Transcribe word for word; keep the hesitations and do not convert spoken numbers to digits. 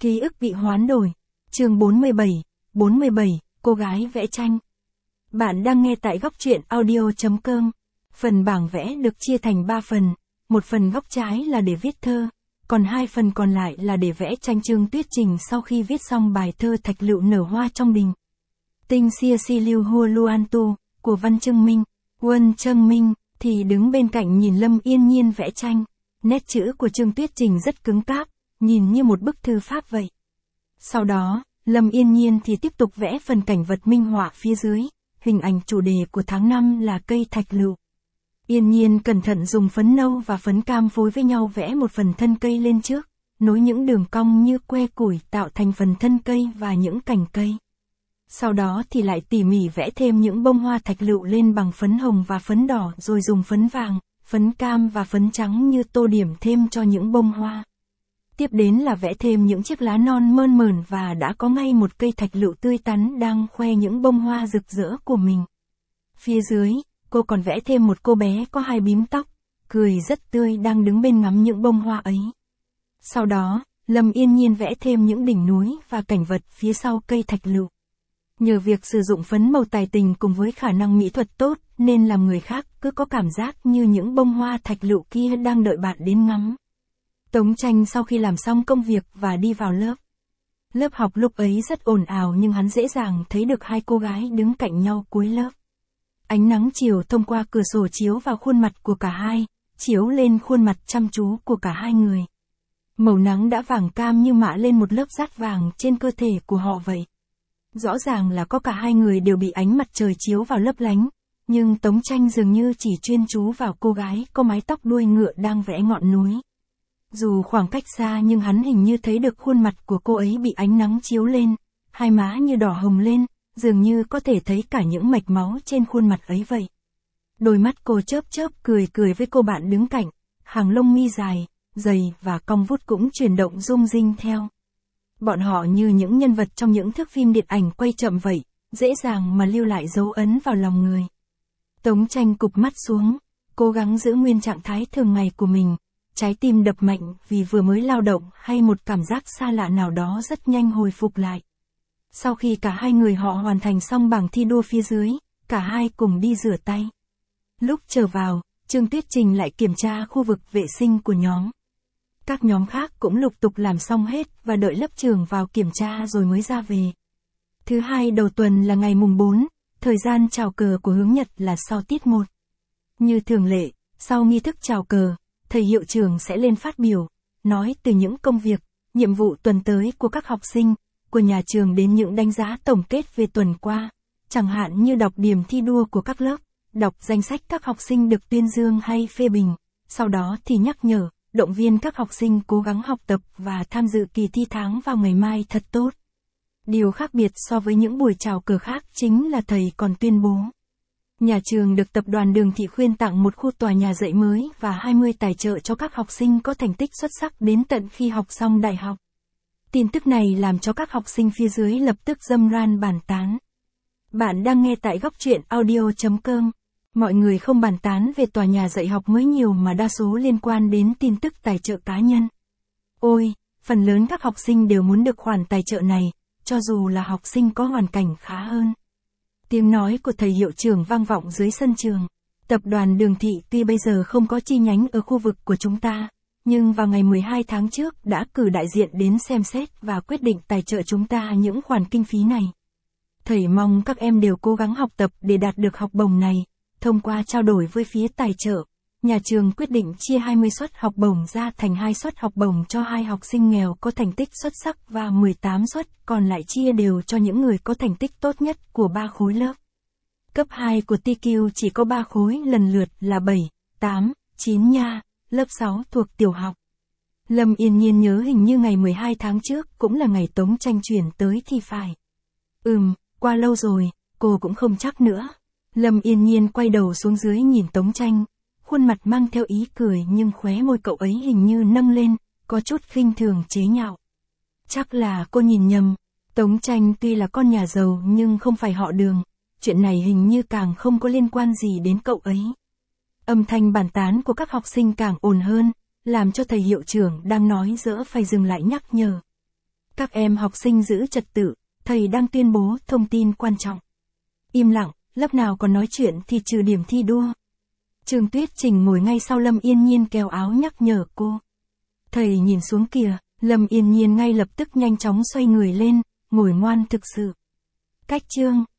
Ký ức bị hoán đổi. Chương bốn mươi bảy, bốn mươi bảy, cô gái vẽ tranh. Bạn đang nghe tại góc truyện audio chấm com. Phần bảng vẽ được chia thành ba phần, một phần góc trái là để viết thơ, còn hai phần còn lại là để vẽ tranh. Trương Tuyết Trình sau khi viết xong bài thơ Thạch Lựu nở hoa trong đình. Tinh xia si lưu hua luan tu, của Văn Trưng Minh, Quân Trưng Minh, thì đứng bên cạnh nhìn Lâm Yên Nhiên vẽ tranh. Nét chữ của Trương Tuyết Trình rất cứng cáp, nhìn như một bức thư pháp vậy. Sau đó, Lâm Yên Nhiên thì tiếp tục vẽ phần cảnh vật minh họa phía dưới, hình ảnh chủ đề của tháng năm là cây thạch lựu. Yên Nhiên cẩn thận dùng phấn nâu và phấn cam phối với nhau vẽ một phần thân cây lên trước, nối những đường cong như que củi tạo thành phần thân cây và những cành cây. Sau đó thì lại tỉ mỉ vẽ thêm những bông hoa thạch lựu lên bằng phấn hồng và phấn đỏ, rồi dùng phấn vàng, phấn cam và phấn trắng như tô điểm thêm cho những bông hoa. Tiếp đến là vẽ thêm những chiếc lá non mơn mởn và đã có ngay một cây thạch lựu tươi tắn đang khoe những bông hoa rực rỡ của mình. Phía dưới, cô còn vẽ thêm một cô bé có hai bím tóc, cười rất tươi đang đứng bên ngắm những bông hoa ấy. Sau đó, Lâm Yên Nhiên vẽ thêm những đỉnh núi và cảnh vật phía sau cây thạch lựu. Nhờ việc sử dụng phấn màu tài tình cùng với khả năng mỹ thuật tốt nên làm người khác cứ có cảm giác như những bông hoa thạch lựu kia đang đợi bạn đến ngắm. Tống Tranh sau khi làm xong công việc và đi vào lớp. Lớp học lúc ấy rất ồn ào nhưng hắn dễ dàng thấy được hai cô gái đứng cạnh nhau cuối lớp. Ánh nắng chiều thông qua cửa sổ chiếu vào khuôn mặt của cả hai, chiếu lên khuôn mặt chăm chú của cả hai người. Màu nắng đã vàng cam như mạ lên một lớp dát vàng trên cơ thể của họ vậy. Rõ ràng là có cả hai người đều bị ánh mặt trời chiếu vào lấp lánh, nhưng Tống Tranh dường như chỉ chuyên chú vào cô gái có mái tóc đuôi ngựa đang vẽ ngọn núi. Dù khoảng cách xa nhưng hắn hình như thấy được khuôn mặt của cô ấy bị ánh nắng chiếu lên, hai má như đỏ hồng lên, dường như có thể thấy cả những mạch máu trên khuôn mặt ấy vậy. Đôi mắt cô chớp chớp cười cười với cô bạn đứng cạnh, hàng lông mi dài, dày và cong vút cũng chuyển động rung rinh theo. Bọn họ như những nhân vật trong những thước phim điện ảnh quay chậm vậy, dễ dàng mà lưu lại dấu ấn vào lòng người. Tống Tranh cụp mắt xuống, cố gắng giữ nguyên trạng thái thường ngày của mình, trái tim đập mạnh vì vừa mới lao động hay một cảm giác xa lạ nào đó rất nhanh hồi phục lại. Sau khi cả hai người họ hoàn thành xong bảng thi đua phía dưới, cả hai cùng đi rửa tay. Lúc trở vào, Trương Tuyết Trình lại kiểm tra khu vực vệ sinh của nhóm. Các nhóm khác cũng lục tục làm xong hết và đợi lớp trưởng vào kiểm tra rồi mới ra về. Thứ hai đầu tuần là ngày mùng bốn, thời gian chào cờ của hướng Nhật là sau tiết một. Như thường lệ, sau nghi thức chào cờ, thầy hiệu trưởng sẽ lên phát biểu, nói từ những công việc, nhiệm vụ tuần tới của các học sinh, của nhà trường đến những đánh giá tổng kết về tuần qua, chẳng hạn như đọc điểm thi đua của các lớp, đọc danh sách các học sinh được tuyên dương hay phê bình, sau đó thì nhắc nhở, động viên các học sinh cố gắng học tập và tham dự kỳ thi tháng vào ngày mai thật tốt. Điều khác biệt so với những buổi chào cờ khác chính là thầy còn tuyên bố. Nhà trường được tập đoàn Đường Thị Khuyên tặng một khu tòa nhà dạy mới và hai mươi tài trợ cho các học sinh có thành tích xuất sắc đến tận khi học xong đại học. Tin tức này làm cho các học sinh phía dưới lập tức râm ran bàn tán. Bạn đang nghe tại góc truyện audio chấm com. Mọi người không bàn tán về tòa nhà dạy học mới nhiều mà đa số liên quan đến tin tức tài trợ cá nhân. Ôi, phần lớn các học sinh đều muốn được khoản tài trợ này, cho dù là học sinh có hoàn cảnh khá hơn. Tiếng nói của thầy hiệu trưởng vang vọng dưới sân trường. Tập đoàn Đường Thị tuy bây giờ không có chi nhánh ở khu vực của chúng ta, nhưng vào ngày mười hai tháng trước đã cử đại diện đến xem xét và quyết định tài trợ chúng ta những khoản kinh phí này. Thầy mong các em đều cố gắng học tập để đạt được học bổng này. Thông qua trao đổi với phía tài trợ, nhà trường quyết định chia hai mươi suất học bổng ra thành hai suất học bổng cho hai học sinh nghèo có thành tích xuất sắc và mười tám suất còn lại chia đều cho những người có thành tích tốt nhất của ba khối lớp. Cấp hai của tê quy chỉ có ba khối lần lượt là bảy, tám, chín nha, lớp sáu thuộc tiểu học. Lâm Yên Nhiên nhớ hình như ngày mười hai tháng trước cũng là ngày Tống Tranh chuyển tới thì phải. Ừm, qua lâu rồi, cô cũng không chắc nữa. Lâm Yên Nhiên quay đầu xuống dưới nhìn Tống Tranh, khuôn mặt mang theo ý cười nhưng khóe môi cậu ấy hình như nâng lên, có chút khinh thường chế nhạo. Chắc là cô nhìn nhầm, Tống Tranh tuy là con nhà giàu nhưng không phải họ Đường, chuyện này hình như càng không có liên quan gì đến cậu ấy. Âm thanh bàn tán của các học sinh càng ồn hơn, làm cho thầy hiệu trưởng đang nói dỡ phải dừng lại nhắc nhở. Các em học sinh giữ trật tự, thầy đang tuyên bố thông tin quan trọng. Im lặng, lớp nào còn nói chuyện thì trừ điểm thi đua. Trương Tuyết Trình ngồi ngay sau Lâm Yên Nhiên kéo áo nhắc nhở cô. Thầy nhìn xuống kìa, Lâm Yên Nhiên ngay lập tức nhanh chóng xoay người lên, ngồi ngoan thực sự. Cách chương